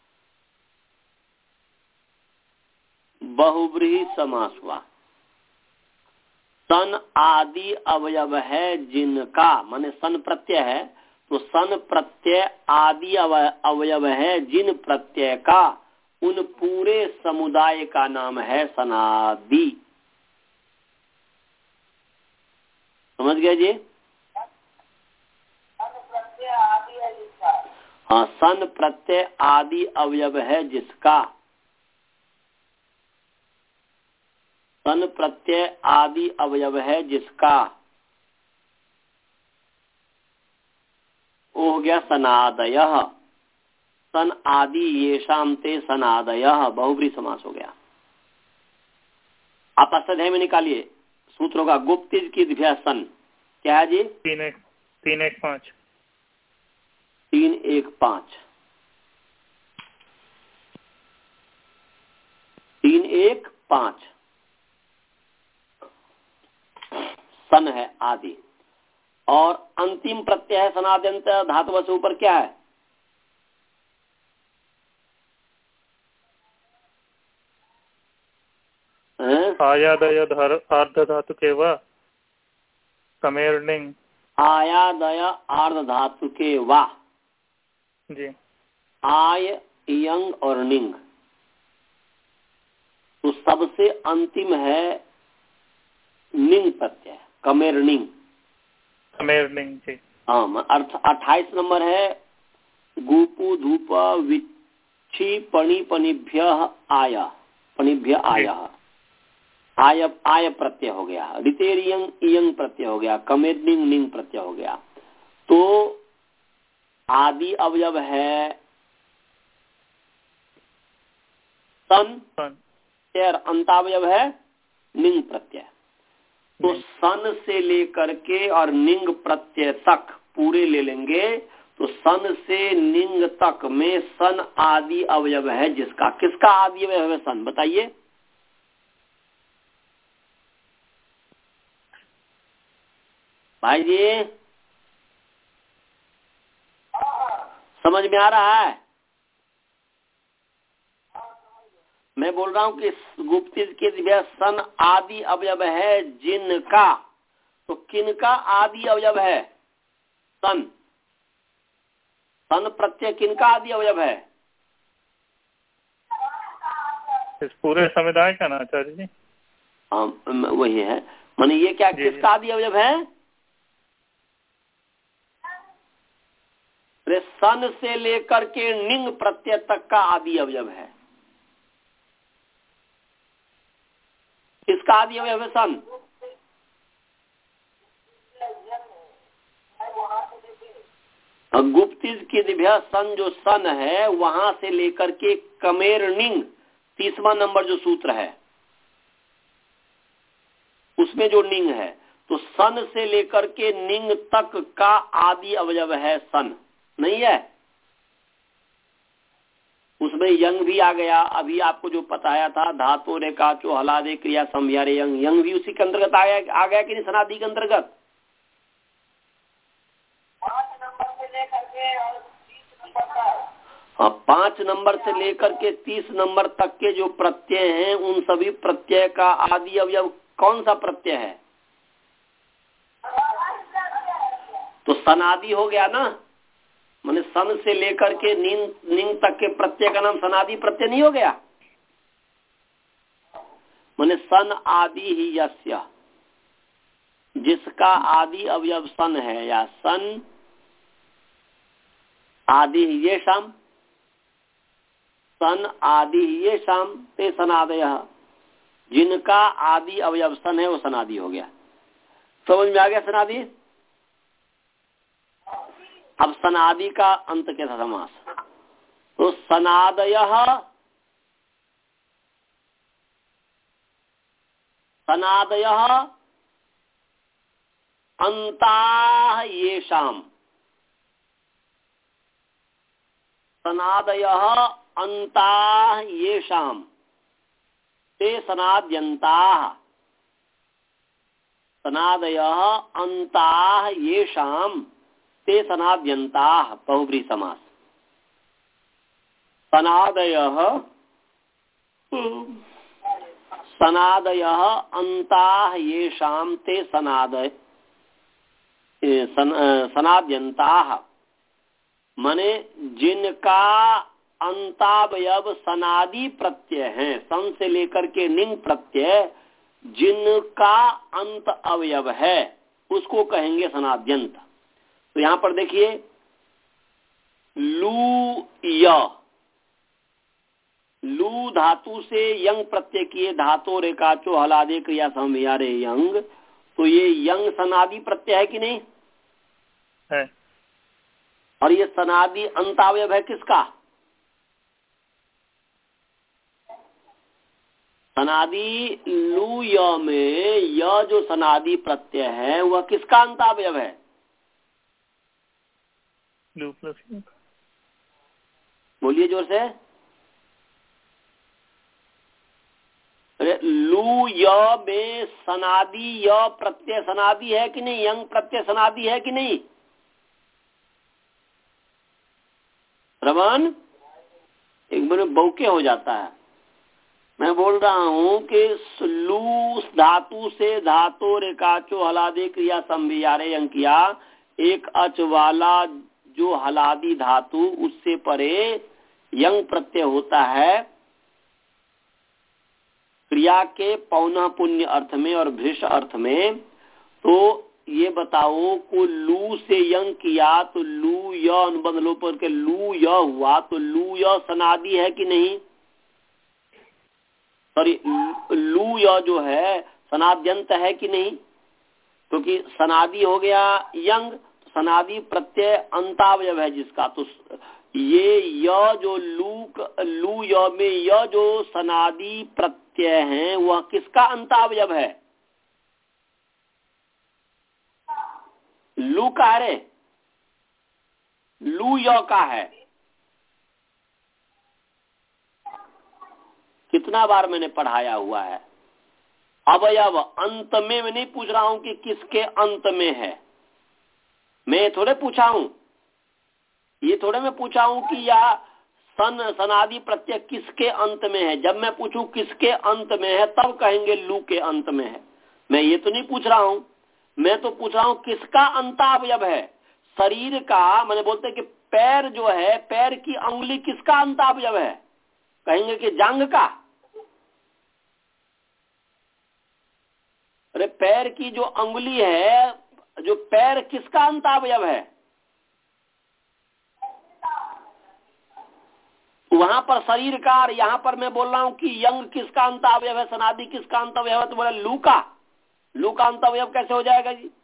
बहुब्रीहि समास हुआ। सन आदि अवयव है जिनका, माने सन प्रत्यय है, तो सन प्रत्यय आदि अवयव है जिन प्रत्यय का, उन पूरे समुदाय का नाम है सनादि। समझ गए जी? हाँ, सन प्रत्यय आदि अवयव है जिसका, सन प्रत्यय आदि अवयव है जिसका, वो हो गया सनादयः। सन आदि येषाम ते सनादयः, बहुब्री समास हो गया। आप अष्टाध्यायी में निकालिए सूत्रों का, गुप्तिज की दिव्या सन क्या है जी? तीन एक तीन एक पांच तीन एक पांच तीन एक पांच सन है आदि, और अंतिम प्रत्यय है सनाद्यंत धातु से ऊपर क्या है? आयादय अर्ध धातु के वा कमेर्निंग, आयादय आर्ध धातु के वा जी, आय यंग और निंग, तो सबसे अंतिम है निंग प्रत्यय, कमेर्निंग। कमेर्निंग जी, हाँ, अर्थ अट्ठाईस नंबर है, गुपु धूप विच्छी पणि पणिभ्य आया, पणिभ्य आया, आय आय प्रत्यय हो गया, रितेरियंग इयंग प्रत्यय हो गया, कमेनिंग निंग प्रत्यय हो गया। तो आदि अवयव है सन, और अंतावयव है निंग प्रत्यय। तो सन से लेकर के और निंग प्रत्यय तक पूरे ले लेंगे तो सन से निंग तक में सन आदि अवयव है जिसका, किसका आदि अवयव है सन, बताइए। भाई जी समझ में आ रहा है? मैं बोल रहा हूं कि गुप्तिज के दिव्य सन आदि अवयव है जिनका, तो किनका आदि अवयव है सन? सन प्रत्यय किनका आदि अवयव है? इस पूरे समुदाय का ना आचार्य जी? हाँ वही है, माने ये क्या किसका आदि अवयव है? सन से लेकर के निंग प्रत्यय तक का आदि अवयव है। किसका आदि अवयव है सन? गुप्तिज की दिव्या सन जो सन है वहां से लेकर के कमेर निंग तीसवा नंबर जो सूत्र है उसमें जो निंग है, तो सन से लेकर के निंग तक का आदि अवयव है सन, नहीं है? उसमें यंग भी आ गया, अभी आपको जो बताया था धातु रेखा चो हलादे क्रिया संव्यारे यंग, यंग भी उसी के अंतर्गत आ गया, आ गया कि नहीं सनादि के अंतर्गत? पाँच नंबर से लेकर के और तीस नंबर तक, हाँ पांच नंबर से लेकर के तीस नंबर तक के जो प्रत्यय हैं उन सभी प्रत्यय का आदि अवयव कौन सा प्रत्यय है? तो सनादि हो गया ना, माने सन से लेकर के निंग निंग तक के प्रत्यय का नाम सनादि प्रत्यय नहीं हो गया? माने सन आदि ही यस्य, जिसका आदि अवयव सन है, या सन आदि ही ये शाम, सन आदि ही ये शाम ते सनादय, जिनका आदि अवयव सन है वो सनादि हो गया। समझ में आ गया सनादि? अब सनादि का अंत के साथ समास, तो सनादय सनादय अंताः येषाम्, सनादय अंताः येषाम् ते सनाद्यन्ताः, सनादय अंताः येषाम् ते सनाद्यन्ताः, बहुब्रीहि समास। सनादयः सनादयः अंताः येषाम् ते सनादय सन, सनाद्यन्ताः, माने जिनका अंतावयव सनादि प्रत्यय है, सन से लेकर के निंग प्रत्यय जिनका अंत अवयव है उसको कहेंगे सनाद्यंत। तो यहां पर देखिए लू य, लू धातु से यंग प्रत्यय किए, धातु रेखाचो हलादे क्रिया संव्यारे यंग, तो ये यंग सनादि प्रत्यय है कि नहीं है? और ये सनादि अंतावयव है किसका? सनादि लू य में य जो सनादि प्रत्यय है वह किसका अंतावयव है? लू प्लस, बोलिए जोर से। अरे लू य में सनादि य प्रत्यय सनादि है कि नहीं? यंग प्रत्यय सनादि है कि नहीं? रमन एक बार बौके हो जाता है। मैं बोल रहा हूं कि लू धातु से धातु रेखाचो हलादे क्रिया संवियारे यंग किया, एक अच वाला जो हलादी धातु उससे परे यंग प्रत्यय होता है क्रिया के पौनः पुण्य अर्थ में और भृश अर्थ में। तो ये बताओ को लू से यंग किया तो लू य अनुबंध लोप करके लू य हुआ, तो लू य सनादि है कि नहीं? सॉरी लू य जो है सनाद्यंत है कि नहीं, क्योंकि तो सनादि हो गया यंग, सनादि प्रत्यय अंतावयव है जिसका, तो ये य जो लू लू य में य जो सनादि प्रत्यय है वह किसका अंतावयव है? लू का है, लू य का है। कितना बार मैंने पढ़ाया हुआ है। अवयव अंत में मैं नहीं पूछ रहा हूं कि किसके अंत में है, मैं थोड़े पूछा हूं, ये थोड़े मैं पूछा हूं कि या सन सनादि प्रत्यय किसके अंत में है। जब मैं पूछूं किसके अंत में है तब कहेंगे लू के अंत में है। मैं ये तो नहीं पूछ रहा हूं, मैं तो पूछ रहा हूं किसका अंतावयव है। शरीर का, मैंने बोलते कि पैर जो है, पैर की अंगुली किसका अंतावयव है? कहेंगे कि जांघ का। अरे पैर की जो अंगुली है, जो पैर किसका अंतावयव है? वहां पर शरीर का, और यहाँ पर मैं बोल रहा हूं कि यंग किसका अंतावयव है, सनादि किसका अंतावयव है, तो बोला लू का। लू का अंतावयव कैसे हो जाएगा जी?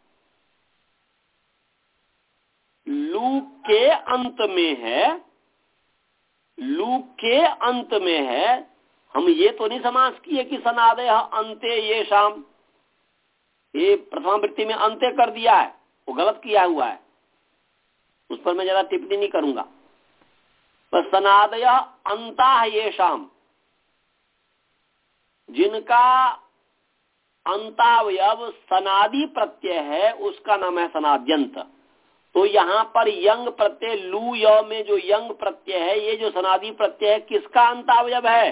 लू के अंत में है, लू के अंत में है। हम ये तो नहीं समास किए कि सनादय अंते ये शाम, ये प्रथमा वृत्ति में अंत्य कर दिया है, वो गलत किया हुआ है, उस पर मैं ज्यादा टिप्पणी नहीं करूंगा। बस सनादय अंता ये शाम, जिनका अंतावयव सनादि प्रत्यय है उसका नाम है सनाद्यंत। तो यहाँ पर यंग प्रत्यय लू य में जो यंग प्रत्यय है, ये जो सनादि प्रत्यय है किसका अंतावयव है?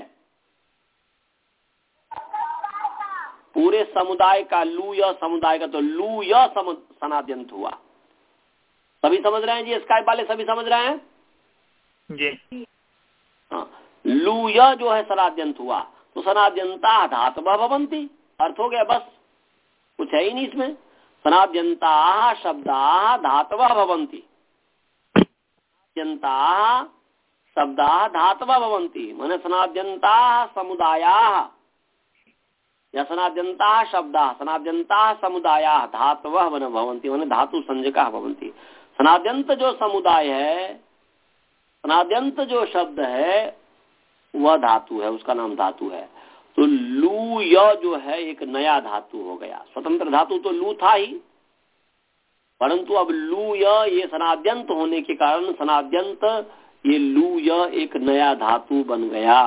पूरे समुदाय का, लू य समुदाय का, तो लू य सनाद्यंत हुआ। सभी समझ रहे हैं जी? स्काई वाले सभी समझ रहे हैं जी? हाँ, लू य जो है सनाद्यंत हुआ, तो सनाद्यंता धातवः भवन्ति, अर्थ हो गया, बस कुछ है ही नहीं इसमें। सनाद्यंता शब्दा धातवः भवन्ति, सनाद्यंता शब्दा धातवः भवन्ति, माने सनाद्यंता समुदायाः या सनाद्यंता शब्दा, सनाद्यंता समुदायाः धातवः भवन्ति, माने धातु संज्ञकाः भवन्ति। सनाद्यंत जो समुदाय है, सनाद्यंत जो शब्द है वह धातु है, उसका नाम धातु है। तो लू य जो है एक नया धातु हो गया। स्वतंत्र धातु तो लू था ही, परंतु अब लू य ये सनाद्यंत होने के कारण सनाद्यंत ये लू य एक नया धातु बन गया।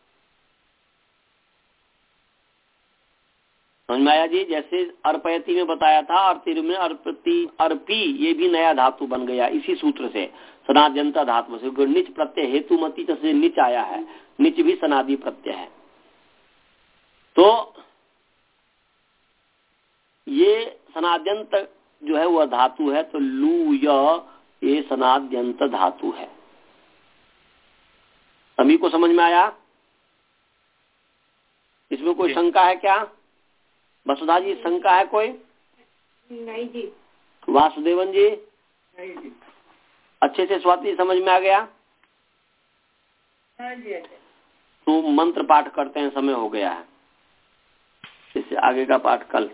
समझ में आया जी? जैसे अर्पयति में बताया था, अर्तिर में अर्पति अर्पी, ये भी नया धातु बन गया इसी सूत्र से, सनाद्यंत धातु से। निच प्रत्यय हेतुमती से निच आया है, निच भी सनादि प्रत्यय है। तो ये सनाद्यंत जो है वह धातु है, तो लू य ये सनाद्यंत धातु है। सभी को समझ में आया? इसमें कोई शंका है क्या? वसुधा जी शंका है कोई? नहीं जी। वासुदेवन जी? नहीं जी। अच्छे से स्वाति समझ में आ गया? हाँ जी। तो मंत्र पाठ करते हैं, समय हो गया है, इससे आगे का पाठ कल।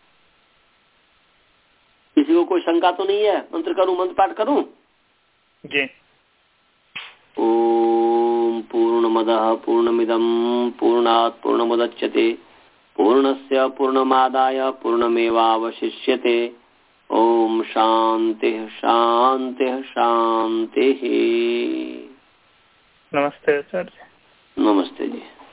किसी को कोई शंका तो नहीं है? मंत्र करूं, मंत्र पाठ करूं? जी। ओम पूर्णमदः पूर्णमिदं पूर्णात् पूर्णमुदच्यते पूर्णस्य पूर्णमादाय पूर्णमेवावशिष्यते। ओम शांति शांति शांति। नमस्ते सर। नमस्ते जी।